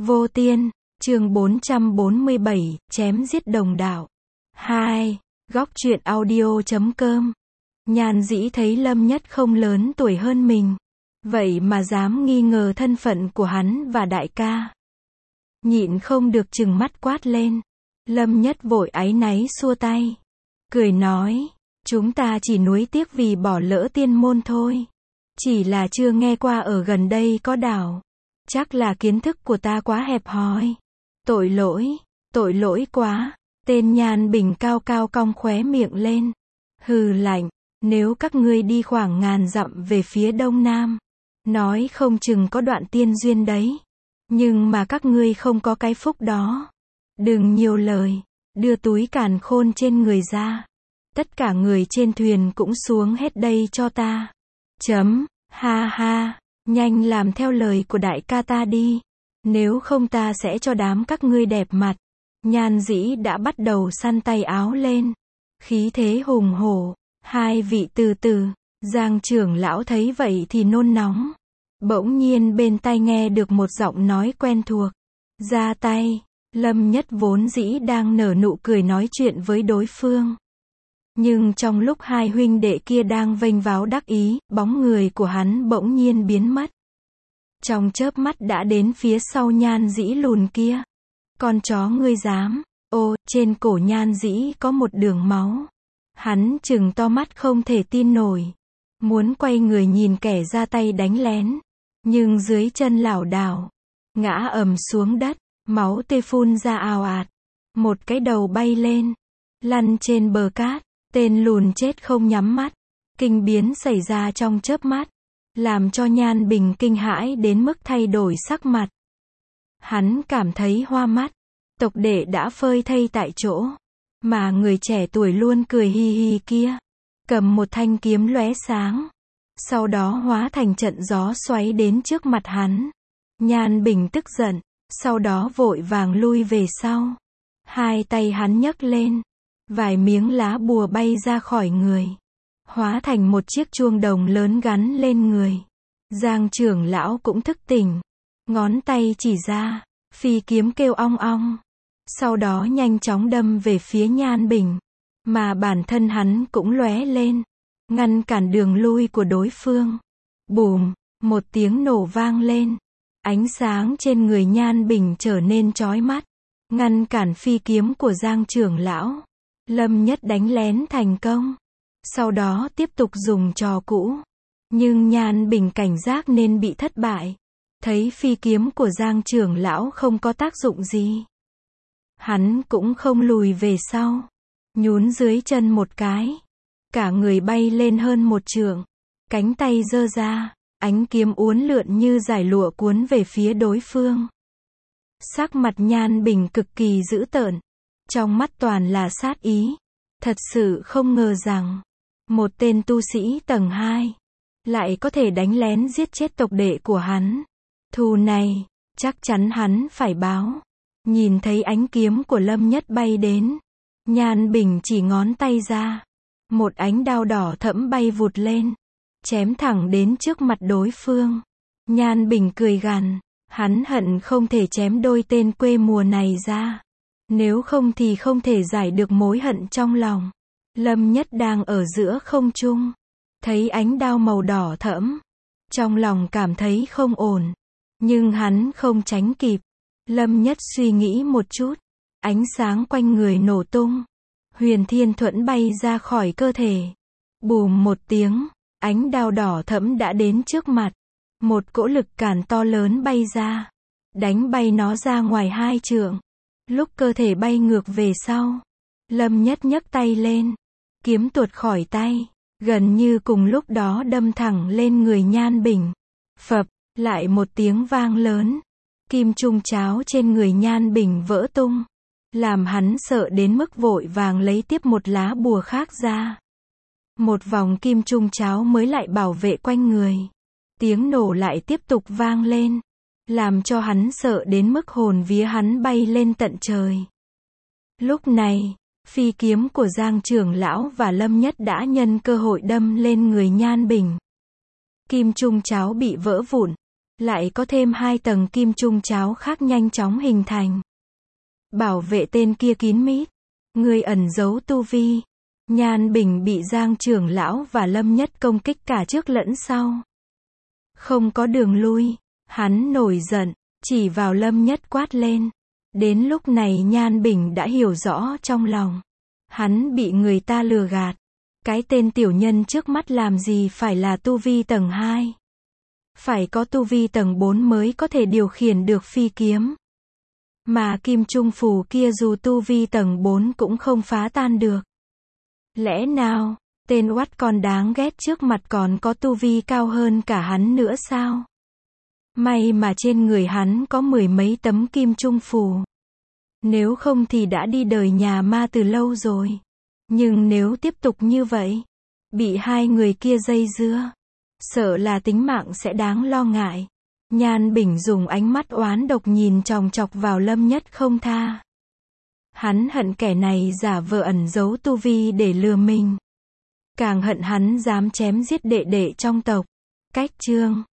Vô Tiên, chương 447, chém giết đồng đạo. 2. Góc truyện audio.com. Nhan dĩ thấy Lâm Nhất không lớn tuổi hơn mình, vậy mà dám nghi ngờ thân phận của hắn và đại ca. Nhịn không được trừng mắt quát lên. Lâm Nhất vội áy náy xua tay, cười nói, chúng ta chỉ nuối tiếc vì bỏ lỡ tiên môn thôi. Chỉ là chưa nghe qua ở gần đây có đảo. Chắc là kiến thức của ta quá hẹp hòi. Tội lỗi quá. Tên Nhan Bình cao cao cong khóe miệng lên. Hừ lạnh, nếu các ngươi đi khoảng ngàn dặm về phía đông nam, nói không chừng có đoạn tiên duyên đấy. Nhưng mà các ngươi không có cái phúc đó. Đừng nhiều lời, đưa túi càn khôn trên người ra. Tất cả người trên thuyền cũng xuống hết đây cho ta. Ha ha, nhanh làm theo lời của đại ca ta đi. Nếu không ta sẽ cho đám các ngươi đẹp mặt. Nhan dĩ đã bắt đầu săn tay áo lên. Khí thế hùng hổ. Hai vị từ từ. Giang trưởng lão thấy vậy thì nôn nóng. Bỗng nhiên bên tai nghe được một giọng nói quen thuộc. Ra tay. Lâm Nhất vốn dĩ đang nở nụ cười nói chuyện với đối phương. Nhưng trong lúc hai huynh đệ kia đang vênh váo đắc ý, bóng người của hắn bỗng nhiên biến mất. Trong chớp mắt đã đến phía sau Nhan dĩ lùn kia. Con chó ngươi dám. Ô, trên cổ Nhan dĩ có một đường máu. Hắn trừng to mắt không thể tin nổi. Muốn quay người nhìn kẻ ra tay đánh lén. Nhưng dưới chân lảo đảo. Ngã ầm xuống đất. Máu tê phun ra ào ạt. Một cái đầu bay lên. Lăn trên bờ cát. Tên lùn chết không nhắm mắt. Kinh biến xảy ra trong chớp mắt. Làm cho Nhan Bình kinh hãi đến mức thay đổi sắc mặt. Hắn cảm thấy hoa mắt. Tộc đệ đã phơi thây tại chỗ. Mà người trẻ tuổi luôn cười hi hi kia. Cầm một thanh kiếm lóe sáng. Sau đó hóa thành trận gió xoáy đến trước mặt hắn. Nhan Bình tức giận. Sau đó vội vàng lui về sau. Hai tay hắn nhấc lên. Vài miếng lá bùa bay ra khỏi người. Hóa thành một chiếc chuông đồng lớn gắn lên người. Giang trưởng lão cũng thức tỉnh. Ngón tay chỉ ra. Phi kiếm kêu ong ong. Sau đó nhanh chóng đâm về phía Nhan Bình. Mà bản thân hắn cũng lóe lên. Ngăn cản đường lui của đối phương. Bùm, một tiếng nổ vang lên. Ánh sáng trên người Nhan Bình trở nên chói mắt. Ngăn cản phi kiếm của Giang trưởng lão. Lâm Nhất đánh lén thành công. Sau đó tiếp tục dùng trò cũ. Nhưng Nhan Bình cảnh giác nên bị thất bại. Thấy phi kiếm của Giang trưởng lão không có tác dụng gì. Hắn cũng không lùi về sau. Nhún dưới chân một cái. Cả người bay lên hơn một trượng. Cánh tay giơ ra. Ánh kiếm uốn lượn như dải lụa cuốn về phía đối phương. Sắc mặt Nhan Bình cực kỳ dữ tợn. Trong mắt toàn là sát ý. Thật sự không ngờ rằng. Một tên tu sĩ tầng 2. Lại có thể đánh lén giết chết tộc đệ của hắn. Thù này. Chắc chắn hắn phải báo. Nhìn thấy ánh kiếm của Lâm Nhất bay đến. Nhan Bình chỉ ngón tay ra. Một ánh đao đỏ thẫm bay vụt lên. Chém thẳng đến trước mặt đối phương. Nhan Bình cười gằn. Hắn hận không thể chém đôi tên quê mùa này ra. Nếu không thì không thể giải được mối hận trong lòng. Lâm Nhất đang ở giữa không trung. Thấy ánh đao màu đỏ thẫm. Trong lòng cảm thấy không ổn. Nhưng hắn không tránh kịp. Lâm Nhất suy nghĩ một chút. Ánh sáng quanh người nổ tung. Huyền Thiên Thuẫn bay ra khỏi cơ thể. Bùm một tiếng. Ánh đao đỏ thẫm đã đến trước mặt. Một cỗ lực cản to lớn bay ra. Đánh bay nó ra ngoài 2 trượng. Lúc cơ thể bay ngược về sau. Lâm Nhất nhấc tay lên. Kiếm tuột khỏi tay. Gần như cùng lúc đó đâm thẳng lên người Nhan Bình. Phập, lại một tiếng vang lớn. Kim trung cháo trên người Nhan Bình vỡ tung. Làm hắn sợ đến mức vội vàng lấy tiếp một lá bùa khác ra. Một vòng kim trung cháo mới lại bảo vệ quanh người. Tiếng nổ lại tiếp tục vang lên. Làm cho hắn sợ đến mức hồn vía hắn bay lên tận trời. Lúc này, phi kiếm của Giang trưởng lão và Lâm Nhất đã nhân cơ hội đâm lên người Nhan Bình. Kim trung cháo bị vỡ vụn. Lại có thêm 2 tầng kim trung cháo khác nhanh chóng hình thành. Bảo vệ tên kia kín mít. Người ẩn giấu tu vi. Nhan Bình bị Giang trưởng lão và Lâm Nhất công kích cả trước lẫn sau. Không có đường lui. Hắn nổi giận, chỉ vào Lâm Nhất quát lên. Đến lúc này Nhan Bình đã hiểu rõ trong lòng. Hắn bị người ta lừa gạt. Cái tên tiểu nhân trước mắt làm gì phải là tu vi tầng 2. Phải có tu vi tầng 4 mới có thể điều khiển được phi kiếm. Mà kim trung phù kia dù tu vi tầng 4 cũng không phá tan được. Lẽ nào, tên oắt con đáng ghét trước mặt còn có tu vi cao hơn cả hắn nữa sao? May mà trên người hắn có 10 mấy tấm kim trung phù. Nếu không thì đã đi đời nhà ma từ lâu rồi. Nhưng nếu tiếp tục như vậy, bị 2 người kia dây dưa, sợ là tính mạng sẽ đáng lo ngại. Nhan Bình dùng ánh mắt oán độc nhìn chòng chọc vào Lâm Nhất không tha. Hắn hận kẻ này giả vờ ẩn giấu tu vi để lừa mình. Càng hận hắn dám chém giết đệ đệ trong tộc. Cách chương